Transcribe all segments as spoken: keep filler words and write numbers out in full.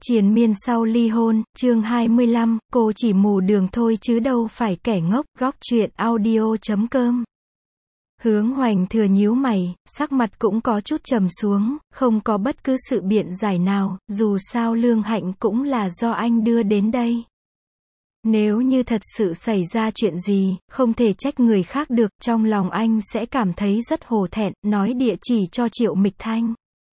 Triền miên sau ly hôn, chương hai mươi lăm, cô chỉ mù đường thôi chứ đâu phải kẻ ngốc, góc truyện audio chấm com. Hướng Hoành Thừa nhíu mày, sắc mặt cũng có chút trầm xuống, không có bất cứ sự biện giải nào, dù sao Lương Hạnh cũng là do anh đưa đến đây. Nếu như thật sự xảy ra chuyện gì, không thể trách người khác được, trong lòng anh sẽ cảm thấy rất hổ thẹn, nói địa chỉ cho Triệu Mịch Thanh.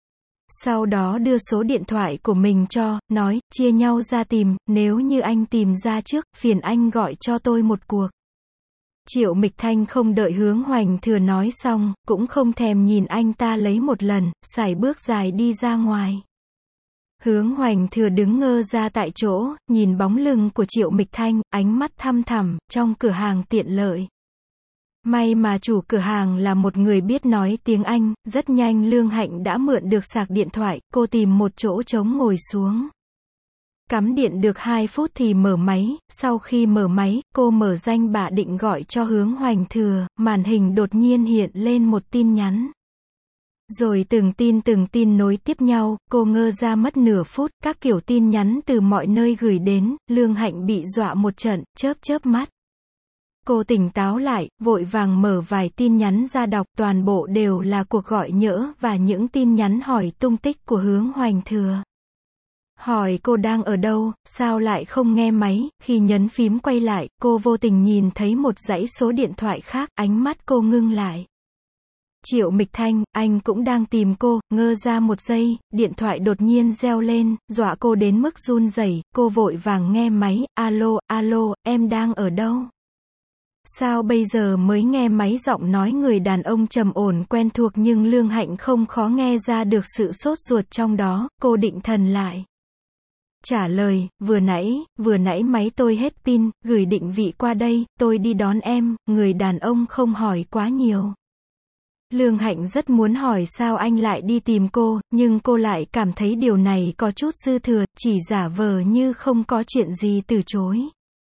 Sau đó đưa số điện thoại của mình cho, nói, chia nhau ra tìm, nếu như anh tìm ra trước, phiền anh gọi cho tôi một cuộc. Triệu Mịch Thanh không đợi Hướng Hoành Thừa nói xong, cũng không thèm nhìn anh ta lấy một lần, sải bước dài đi ra ngoài. Hướng Hoành Thừa đứng ngơ ra tại chỗ, nhìn bóng lưng của Triệu Mịch Thanh, ánh mắt thăm thẳm, trong cửa hàng tiện lợi. May mà chủ cửa hàng là một người biết nói tiếng Anh, rất nhanh Lương Hạnh đã mượn được sạc điện thoại, cô tìm một chỗ trống ngồi xuống. Cắm điện được hai phút thì mở máy, sau khi mở máy, cô mở danh bạ định gọi cho Hướng Hoành Thừa, màn hình đột nhiên hiện lên một tin nhắn. Rồi từng tin từng tin nối tiếp nhau, cô ngơ ra mất nửa phút, các kiểu tin nhắn từ mọi nơi gửi đến, Lương Hạnh bị dọa một trận, chớp chớp mắt. Cô tỉnh táo lại, vội vàng mở vài tin nhắn ra đọc, toàn bộ đều là cuộc gọi nhỡ và những tin nhắn hỏi tung tích của Hướng Hoành Thừa. Hỏi cô đang ở đâu, sao lại không nghe máy, khi nhấn phím quay lại, cô vô tình nhìn thấy một dãy số điện thoại khác, ánh mắt cô ngưng lại. Triệu Mịch Thanh, anh cũng đang tìm cô, ngơ ra một giây, điện thoại đột nhiên reo lên, dọa cô đến mức run rẩy, cô vội vàng nghe máy, alo, alo, em đang ở đâu? Sao bây giờ mới nghe máy giọng nói người đàn ông trầm ổn quen thuộc nhưng Lương Hạnh không khó nghe ra được sự sốt ruột trong đó, cô định thần lại. Trả lời, vừa nãy, vừa nãy máy tôi hết pin, gửi định vị qua đây, tôi đi đón em, người đàn ông không hỏi quá nhiều. Lương Hạnh rất muốn hỏi sao anh lại đi tìm cô, nhưng cô lại cảm thấy điều này có chút dư thừa, chỉ giả vờ như không có chuyện gì từ chối.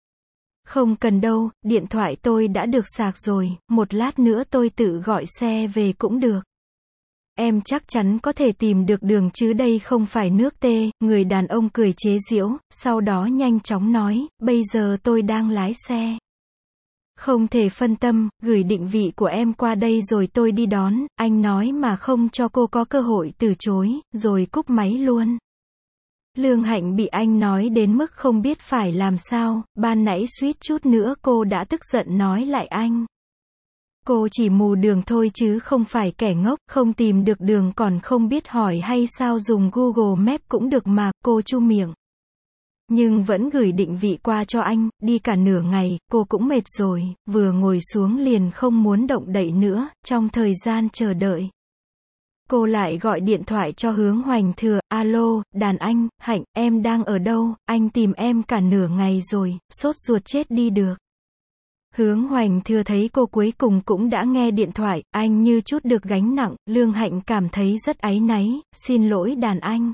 Không cần đâu, điện thoại tôi đã được sạc rồi, một lát nữa tôi tự gọi xe về cũng được. Em chắc chắn có thể tìm được đường chứ đây không phải nước tê, người đàn ông cười chế giễu, sau đó nhanh chóng nói, bây giờ tôi đang lái xe. Không thể phân tâm, gửi định vị của em qua đây rồi tôi đi đón, anh nói mà không cho cô có cơ hội từ chối, rồi cúp máy luôn. Lương Hạnh bị anh nói đến mức không biết phải làm sao, ban nãy suýt chút nữa cô đã tức giận nói lại anh. Cô chỉ mù đường thôi chứ không phải kẻ ngốc, không tìm được đường còn không biết hỏi hay sao dùng Google Maps cũng được mà, cô chu miệng. Nhưng vẫn gửi định vị qua cho anh, đi cả nửa ngày, cô cũng mệt rồi, vừa ngồi xuống liền không muốn động đậy nữa, trong thời gian chờ đợi. Cô lại gọi điện thoại cho Hướng Hoành Thừa, alo, đàn anh, Hạnh, em đang ở đâu, anh tìm em cả nửa ngày rồi, sốt ruột chết đi được. Hướng Hoành Thừa thấy cô cuối cùng cũng đã nghe điện thoại, anh như chút được gánh nặng, Lương Hạnh cảm thấy rất áy náy, xin lỗi đàn anh.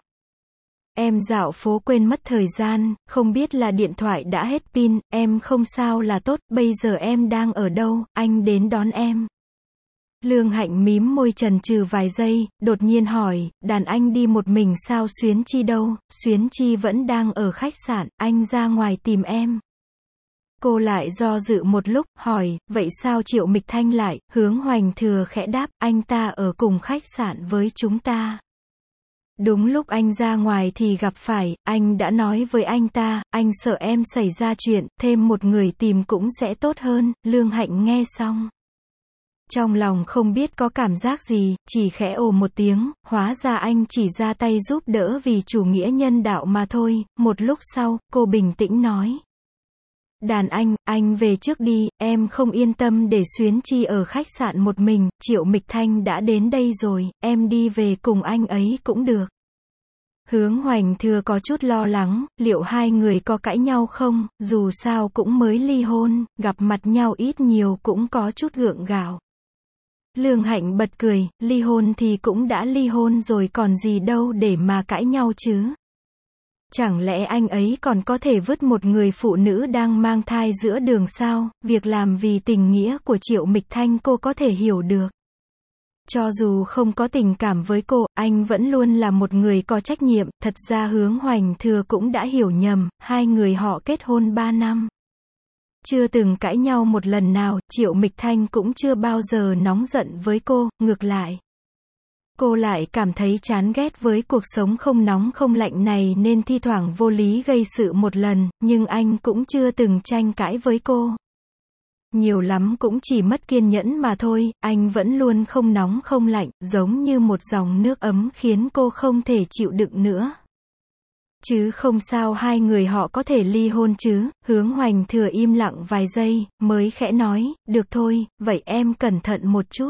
Em dạo phố quên mất thời gian, không biết là điện thoại đã hết pin, em không sao là tốt, bây giờ em đang ở đâu, anh đến đón em. Lương Hạnh mím môi chần chừ vài giây, đột nhiên hỏi, đàn anh đi một mình sao Xuyến Chi đâu, Xuyến Chi vẫn đang ở khách sạn, anh ra ngoài tìm em. Cô lại do dự một lúc, hỏi, vậy sao Triệu Mịch Thanh lại, Hướng Hoành Thừa khẽ đáp, anh ta ở cùng khách sạn với chúng ta. Đúng lúc anh ra ngoài thì gặp phải, anh đã nói với anh ta, anh sợ em xảy ra chuyện, thêm một người tìm cũng sẽ tốt hơn, Lương Hạnh nghe xong. Trong lòng không biết có cảm giác gì, chỉ khẽ ồ một tiếng, hóa ra anh chỉ ra tay giúp đỡ vì chủ nghĩa nhân đạo mà thôi, một lúc sau, cô bình tĩnh nói. Đàn anh, anh về trước đi, em không yên tâm để Xuyến Chi ở khách sạn một mình, Triệu Mịch Thanh đã đến đây rồi, em đi về cùng anh ấy cũng được. Hướng Hoành Thừa có chút lo lắng, liệu hai người có cãi nhau không, dù sao cũng mới ly hôn, gặp mặt nhau ít nhiều cũng có chút gượng gạo. Lương Hạnh bật cười, ly hôn thì cũng đã ly hôn rồi còn gì đâu để mà cãi nhau chứ. Chẳng lẽ anh ấy còn có thể vứt một người phụ nữ đang mang thai giữa đường sao, việc làm vì tình nghĩa của Triệu Mịch Thanh cô có thể hiểu được. Cho dù không có tình cảm với cô, anh vẫn luôn là một người có trách nhiệm. Thật ra Hướng Hoành Thừa cũng đã hiểu nhầm, hai người họ kết hôn ba năm. Chưa từng cãi nhau một lần nào, Triệu Mịch Thanh cũng chưa bao giờ nóng giận với cô, ngược lại. Cô lại cảm thấy chán ghét với cuộc sống không nóng không lạnh này nên thi thoảng vô lý gây sự một lần, nhưng anh cũng chưa từng tranh cãi với cô. Nhiều lắm cũng chỉ mất kiên nhẫn mà thôi, anh vẫn luôn không nóng không lạnh, giống như một dòng nước ấm khiến cô không thể chịu đựng nữa. Chứ không sao hai người họ có thể ly hôn chứ. Hướng Hoành Thừa im lặng vài giây, mới khẽ nói, được thôi, vậy em cẩn thận một chút.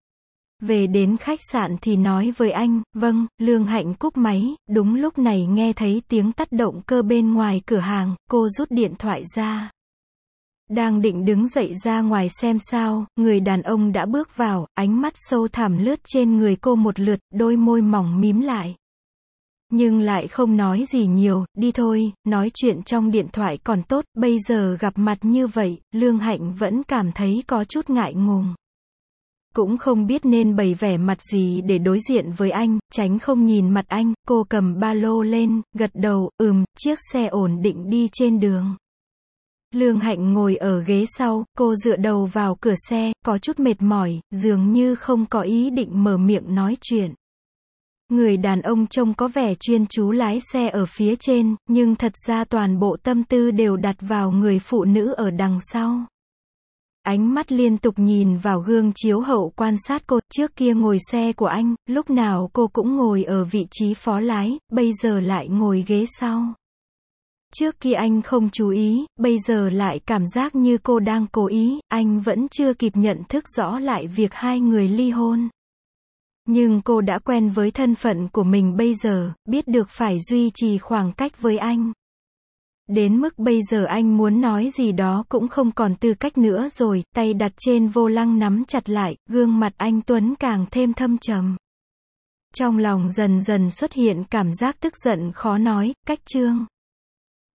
Về đến khách sạn thì nói với anh, vâng. Lương Hạnh cúp máy. Đúng lúc này nghe thấy tiếng tắt động cơ bên ngoài cửa hàng, cô rút điện thoại ra. Đang định đứng dậy ra ngoài xem sao, người đàn ông đã bước vào, ánh mắt sâu thẳm lướt trên người cô một lượt, đôi môi mỏng mím lại. Nhưng lại không nói gì nhiều, đi thôi, nói chuyện trong điện thoại còn tốt, bây giờ gặp mặt như vậy, Lương Hạnh vẫn cảm thấy có chút ngại ngùng. Cũng không biết nên bày vẻ mặt gì để đối diện với anh, tránh không nhìn mặt anh, cô cầm ba lô lên, gật đầu, ừm, chiếc xe ổn định đi trên đường. Lương Hạnh ngồi ở ghế sau, cô dựa đầu vào cửa xe, có chút mệt mỏi, dường như không có ý định mở miệng nói chuyện. Người đàn ông trông có vẻ chuyên chú lái xe ở phía trên, nhưng thật ra toàn bộ tâm tư đều đặt vào người phụ nữ ở đằng sau. Ánh mắt liên tục nhìn vào gương chiếu hậu quan sát cô, trước kia ngồi xe của anh, lúc nào cô cũng ngồi ở vị trí phó lái, bây giờ lại ngồi ghế sau. Trước kia anh không chú ý, bây giờ lại cảm giác như cô đang cố ý, anh vẫn chưa kịp nhận thức rõ lại việc hai người ly hôn. Nhưng cô đã quen với thân phận của mình bây giờ, biết được phải duy trì khoảng cách với anh. Đến mức bây giờ anh muốn nói gì đó cũng không còn tư cách nữa rồi, tay đặt trên vô lăng nắm chặt lại, gương mặt anh Tuấn càng thêm thâm trầm. Trong lòng dần dần xuất hiện cảm giác tức giận khó nói, cách trương.